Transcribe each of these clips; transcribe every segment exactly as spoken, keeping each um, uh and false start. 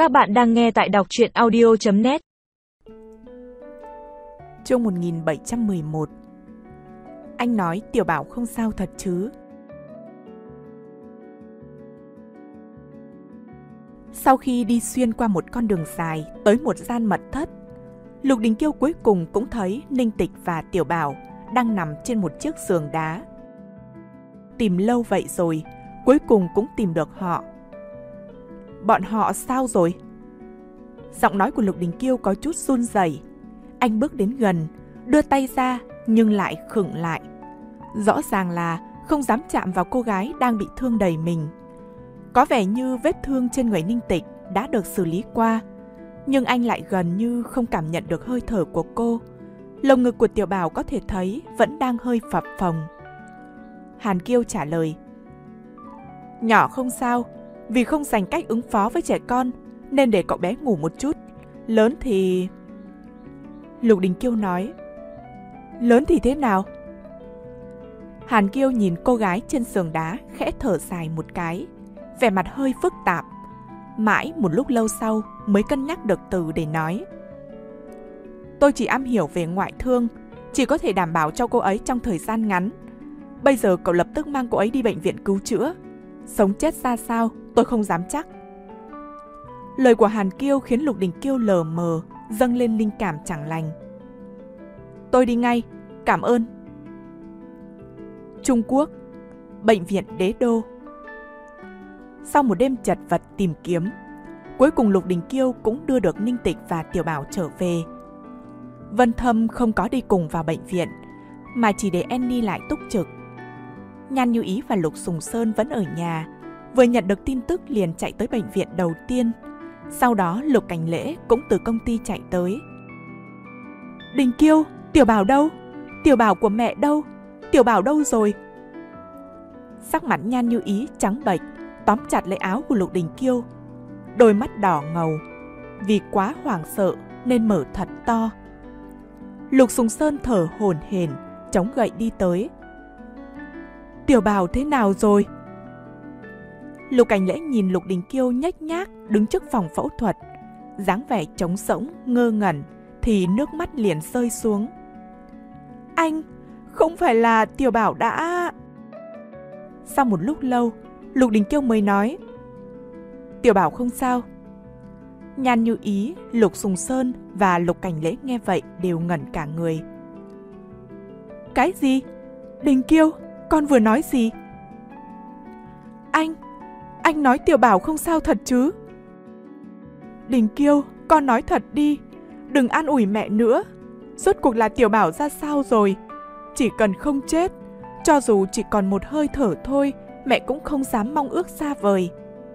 Các bạn đang nghe tại đọc truyện audio chấm net. Chương một nghìn bảy trăm mười một. Anh nói Tiểu Bảo không sao thật chứ? Sau khi đi xuyên qua một con đường dài tới một gian mật thất, Lục Đình Kiêu cuối cùng cũng thấy Ninh Tịch và Tiểu Bảo đang nằm trên một chiếc giường đá. Tìm lâu vậy rồi, cuối cùng cũng tìm được họ. Bọn họ sao rồi? Giọng nói của Lục Đình Kiêu có chút run rẩy. Anh bước đến gần, đưa tay ra nhưng lại khựng lại. Rõ ràng là không dám chạm vào cô gái đang bị thương đầy mình. Có vẻ như vết thương trên người Ninh Tịch đã được xử lý qua, nhưng anh lại gần như không cảm nhận được hơi thở của cô. Lồng ngực của Tiểu Bảo có thể thấy vẫn đang hơi phập phồng. Hàn Kiêu trả lời: Nhỏ không sao, vì không dành cách ứng phó với trẻ con nên để cậu bé ngủ một chút. Lớn thì... Lục Đình Kiêu nói: Lớn thì thế nào? Hàn Kiêu nhìn cô gái trên giường đá khẽ thở dài một cái, vẻ mặt hơi phức tạp. Mãi một lúc lâu sau mới cân nhắc được từ để nói: Tôi chỉ am hiểu về ngoại thương, chỉ có thể đảm bảo cho cô ấy trong thời gian ngắn. Bây giờ cậu lập tức mang cô ấy đi bệnh viện cứu chữa. Sống chết ra sao tôi không dám chắc. Lời của Hàn Kiêu khiến Lục Đình Kiêu lờ mờ dâng lên linh cảm chẳng lành. Tôi đi ngay, cảm ơn. Trung Quốc, bệnh viện Đế Đô. Sau một đêm chật vật tìm kiếm, cuối cùng Lục Đình Kiêu cũng đưa được Ninh Tịch và Tiểu Bảo trở về. Vân Thâm không có đi cùng vào bệnh viện, mà chỉ để Annie lại túc trực. Nhan Như Ý và Lục Sùng Sơn vẫn ở nhà, vừa nhận được tin tức liền chạy tới bệnh viện đầu tiên. Sau đó Lục Cảnh Lễ cũng từ công ty chạy tới. Đình Kiêu, Tiểu Bảo đâu? Tiểu Bảo của mẹ đâu? Tiểu Bảo đâu rồi? Sắc mặt Nhan Như Ý trắng bệch, tóm chặt lấy áo của Lục Đình Kiêu. Đôi mắt đỏ ngầu, vì quá hoảng sợ nên mở thật to. Lục Sùng Sơn thở hổn hển, chống gậy đi tới. Tiểu Bảo thế nào rồi? Lục Cảnh Lễ nhìn Lục Đình Kiêu nhếch nhác đứng trước phòng phẫu thuật, dáng vẻ trống rỗng, ngơ ngẩn, thì nước mắt liền rơi xuống. Anh, không phải là Tiểu Bảo đã... Sau một lúc lâu, Lục Đình Kiêu mới nói: Tiểu Bảo không sao. Nhan Như Ý, Lục Sùng Sơn và Lục Cảnh Lễ nghe vậy đều ngẩn cả người. Cái gì? Đình Kiêu, con vừa nói gì? Anh, anh nói Tiểu Bảo không sao thật chứ? Đình Kiêu, con nói thật đi, đừng an ủi mẹ nữa. Rốt cuộc là Tiểu Bảo ra sao rồi? Chỉ cần không chết, cho dù chỉ còn một hơi thở thôi, mẹ cũng không dám mong ước xa vời.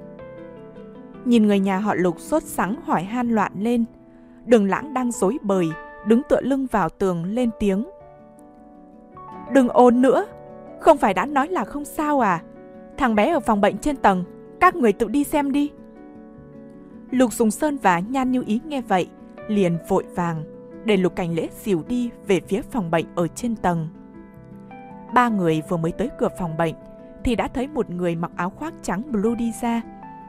Nhìn người nhà họ Lục sốt sắng hỏi han loạn lên, Đường Lãng đang rối bời, đứng tựa lưng vào tường lên tiếng: Đừng ồn nữa, không phải đã nói là không sao à? Thằng bé ở phòng bệnh trên tầng, các người tự đi xem đi. Lục Sùng Sơn và Nhan Như Ý nghe vậy liền vội vàng để Lục Cảnh Lễ xỉu đi về phía phòng bệnh ở trên tầng. Ba người vừa mới tới cửa phòng bệnh thì đã thấy một người mặc áo khoác trắng blue đi ra.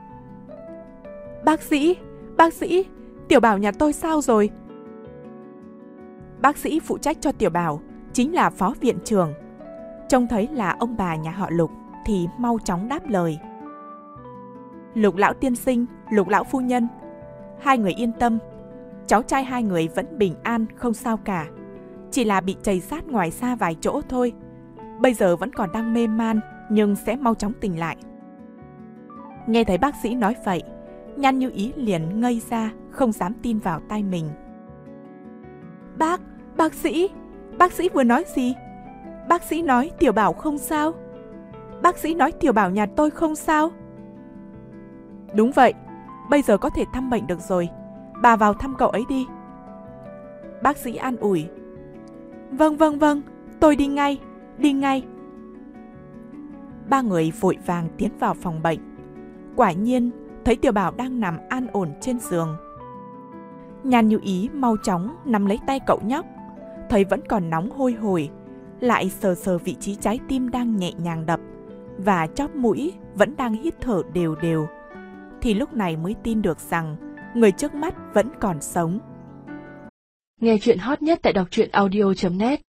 Bác sĩ, bác sĩ, Tiểu Bảo nhà tôi sao rồi? Bác sĩ phụ trách cho Tiểu Bảo chính là phó viện trưởng. Trông thấy là ông bà nhà họ Lục thì mau chóng đáp lời: Lục lão tiên sinh, Lục lão phu nhân, hai người yên tâm, cháu trai hai người vẫn bình an, không sao cả, chỉ là bị chày sát ngoài da vài chỗ thôi. Bây giờ vẫn còn đang mê man, nhưng sẽ mau chóng tỉnh lại. Nghe thấy bác sĩ nói vậy, Nhan Như Ý liền ngây ra, không dám tin vào tai mình. Bác, bác sĩ, bác sĩ vừa nói gì? Bác sĩ nói Tiểu Bảo không sao? Bác sĩ nói Tiểu Bảo nhà tôi không sao? Đúng vậy, bây giờ có thể thăm bệnh được rồi. Bà vào thăm cậu ấy đi. Bác sĩ an ủi. Vâng vâng vâng, tôi đi ngay, đi ngay. Ba người vội vàng tiến vào phòng bệnh. Quả nhiên, thấy Tiểu Bảo đang nằm an ổn trên giường. Nhan Như Ý mau chóng nắm lấy tay cậu nhóc, thấy vẫn còn nóng hôi hổi, lại sờ sờ vị trí trái tim đang nhẹ nhàng đập và chóp mũi vẫn đang hít thở đều đều, thì lúc này mới tin được rằng người trước mắt vẫn còn sống. Nghe chuyện hot nhất tại đọc truyện audio chấm net.